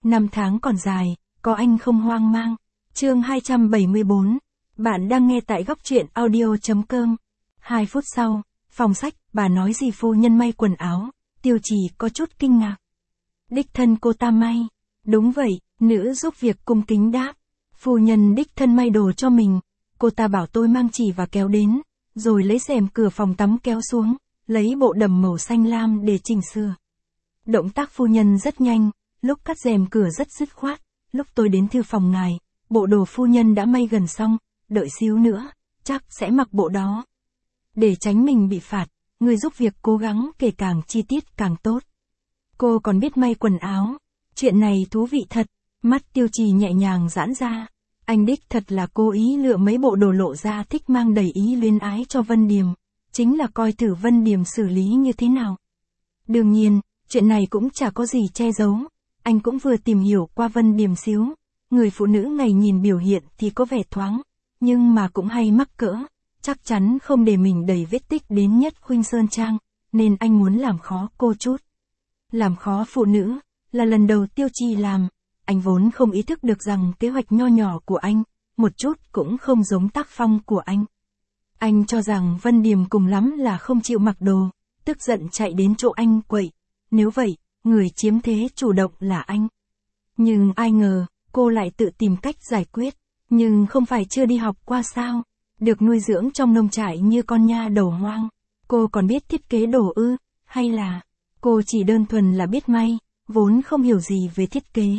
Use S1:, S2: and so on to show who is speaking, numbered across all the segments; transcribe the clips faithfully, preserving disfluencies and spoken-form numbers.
S1: Năm tháng còn dài, có anh không hoang mang. Chương hai trăm bảy mươi bốn. Bạn đang nghe tại góc truyện audio chấm com. Hai phút sau, phòng sách, bà nói gì phu nhân may quần áo, Tiêu Trì có chút kinh ngạc. Đích thân cô ta may. Đúng vậy, nữ giúp việc cung kính đáp. Phu nhân đích thân may đồ cho mình. Cô ta bảo tôi mang chỉ và kéo đến, rồi lấy rèm cửa phòng tắm kéo xuống, lấy bộ đầm màu xanh lam để chỉnh sửa. Động tác phu nhân rất nhanh, lúc cắt rèm cửa rất dứt khoát. Lúc tôi đến thư phòng ngài, bộ đồ phu nhân đã may gần xong, đợi xíu nữa, chắc sẽ mặc bộ đó. Để tránh mình bị phạt, người giúp việc cố gắng kể càng chi tiết càng tốt. Cô còn biết may quần áo, chuyện này thú vị thật. Mắt Tiêu Trì nhẹ nhàng giãn ra. Anh đích thật là cố ý lựa mấy bộ đồ lộ ra thích mang đầy ý luyến ái cho Vân Điềm, chính là coi thử Vân Điềm xử lý như thế nào. Đương nhiên, chuyện này cũng chả có gì che giấu. Anh cũng vừa tìm hiểu qua Vân Điềm xíu. Người phụ nữ ngày nhìn biểu hiện thì có vẻ thoáng, nhưng mà cũng hay mắc cỡ, chắc chắn không để mình đầy vết tích đến Nhất Khuynh Sơn Trang, nên anh muốn làm khó cô chút. Làm khó phụ nữ, là lần đầu Tiêu Trì làm. Anh vốn không ý thức được rằng kế hoạch nho nhỏ của anh, một chút cũng không giống tác phong của anh. Anh cho rằng Vân Điềm cùng lắm là không chịu mặc đồ, tức giận chạy đến chỗ anh quậy. Nếu vậy, người chiếm thế chủ động là anh. Nhưng ai ngờ, cô lại tự tìm cách giải quyết. Nhưng không phải chưa đi học qua sao, được nuôi dưỡng trong nông trại như con nha đầu hoang. Cô còn biết thiết kế đồ ư, hay là cô chỉ đơn thuần là biết may, vốn không hiểu gì về thiết kế.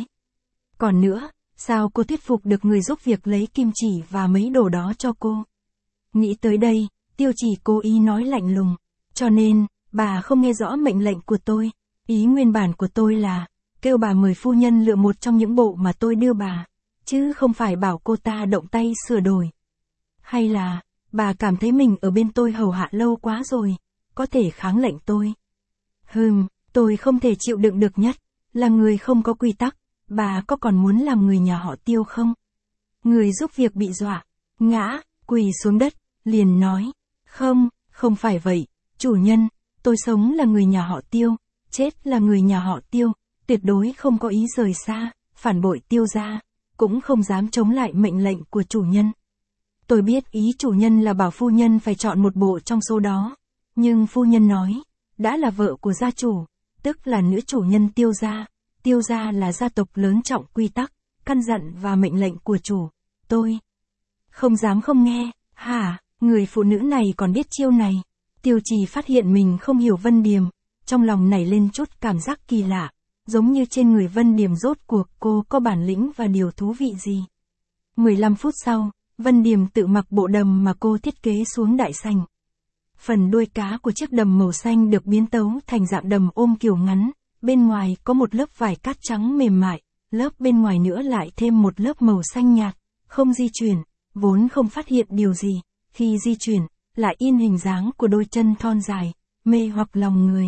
S1: Còn nữa, sao cô thuyết phục được người giúp việc lấy kim chỉ và mấy đồ đó cho cô? Nghĩ tới đây, Tiêu Trì cố ý nói lạnh lùng. Cho nên, bà không nghe rõ mệnh lệnh của tôi. Ý nguyên bản của tôi là, kêu bà mời phu nhân lựa một trong những bộ mà tôi đưa bà, chứ không phải bảo cô ta động tay sửa đổi. Hay là, bà cảm thấy mình ở bên tôi hầu hạ lâu quá rồi, có thể kháng lệnh tôi. Hừm, tôi không thể chịu đựng được nhất, là người không có quy tắc. Bà có còn muốn làm người nhà họ Tiêu không? Người giúp việc bị dọa, ngã, quỳ xuống đất, liền nói. Không, không phải vậy, chủ nhân, tôi sống là người nhà họ Tiêu, chết là người nhà họ Tiêu, tuyệt đối không có ý rời xa, phản bội Tiêu gia, cũng không dám chống lại mệnh lệnh của chủ nhân. Tôi biết ý chủ nhân là bảo phu nhân phải chọn một bộ trong số đó, nhưng phu nhân nói, đã là vợ của gia chủ, tức là nữ chủ nhân Tiêu gia. Tiêu gia là gia tộc lớn trọng quy tắc, căn dặn và mệnh lệnh của chủ. Tôi không dám không nghe. Hả, người phụ nữ này còn biết chiêu này. Tiêu Trì phát hiện mình không hiểu Vân Điềm, trong lòng nảy lên chút cảm giác kỳ lạ, giống như trên người Vân Điềm rốt cuộc cô có bản lĩnh và điều thú vị gì. mười lăm phút sau, Vân Điềm tự mặc bộ đầm mà cô thiết kế xuống đại sảnh. Phần đuôi cá của chiếc đầm màu xanh được biến tấu thành dạng đầm ôm kiểu ngắn. Bên ngoài có một lớp vải cát trắng mềm mại, lớp bên ngoài nữa lại thêm một lớp màu xanh nhạt, không di chuyển, vốn không phát hiện điều gì, khi di chuyển, lại in hình dáng của đôi chân thon dài, mê hoặc lòng người.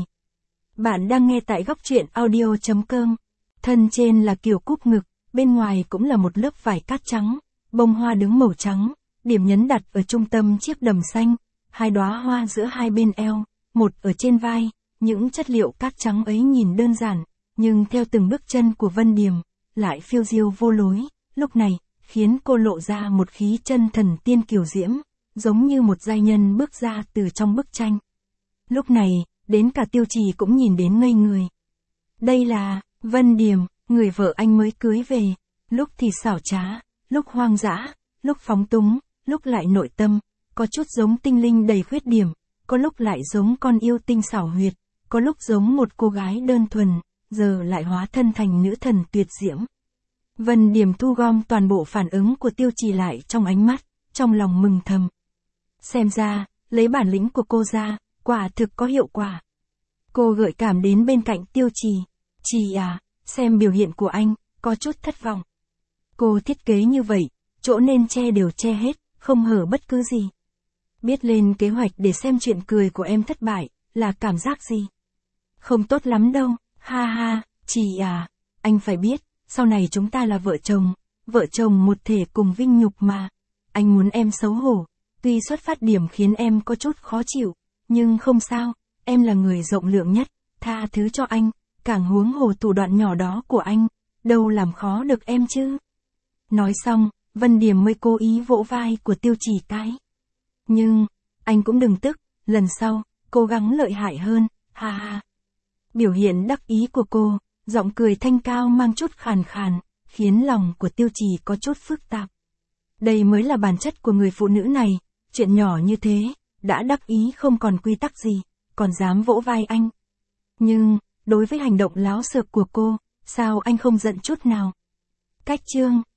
S1: Bạn đang nghe tại góc truyện audio chấm com. Thân trên là kiểu cúp ngực, bên ngoài cũng là một lớp vải cát trắng, bông hoa đứng màu trắng, điểm nhấn đặt ở trung tâm chiếc đầm xanh, hai đóa hoa giữa hai bên eo, một ở trên vai. Những chất liệu cát trắng ấy nhìn đơn giản, nhưng theo từng bước chân của Vân Điềm, lại phiêu diêu vô lối, lúc này, khiến cô lộ ra một khí chân thần tiên kiều diễm, giống như một giai nhân bước ra từ trong bức tranh. Lúc này, đến cả Tiêu Trì cũng nhìn đến ngây người. Đây là, Vân Điềm, người vợ anh mới cưới về, lúc thì xảo trá, lúc hoang dã, lúc phóng túng, lúc lại nội tâm, có chút giống tinh linh đầy khuyết điểm, có lúc lại giống con yêu tinh xảo huyệt. Có lúc giống một cô gái đơn thuần, giờ lại hóa thân thành nữ thần tuyệt diễm. Vân Điềm thu gom toàn bộ phản ứng của Tiêu Trì lại trong ánh mắt, trong lòng mừng thầm. Xem ra, lấy bản lĩnh của cô ra, quả thực có hiệu quả. Cô gợi cảm đến bên cạnh Tiêu Trì. Trì à, xem biểu hiện của anh, có chút thất vọng. Cô thiết kế như vậy, chỗ nên che đều che hết, không hở bất cứ gì. Biết lên kế hoạch để xem chuyện cười của em thất bại, là cảm giác gì? Không tốt lắm đâu, ha ha, Trì à, anh phải biết, sau này chúng ta là vợ chồng, vợ chồng một thể cùng vinh nhục mà. Anh muốn em xấu hổ, tuy xuất phát điểm khiến em có chút khó chịu, nhưng không sao, em là người rộng lượng nhất, tha thứ cho anh, càng huống hồ thủ đoạn nhỏ đó của anh, đâu làm khó được em chứ. Nói xong, Vân Điềm mới cố ý vỗ vai của Tiêu Chỉ cái. Nhưng, anh cũng đừng tức, lần sau, cố gắng lợi hại hơn, ha ha. Biểu hiện đắc ý của cô, giọng cười thanh cao mang chút khàn khàn, khiến lòng của Tiêu Chỉ có chút phức tạp. Đây mới là bản chất của người phụ nữ này, chuyện nhỏ như thế, đã đắc ý không còn quy tắc gì, còn dám vỗ vai anh. Nhưng, đối với hành động láo xược của cô, sao anh không giận chút nào? Cách chương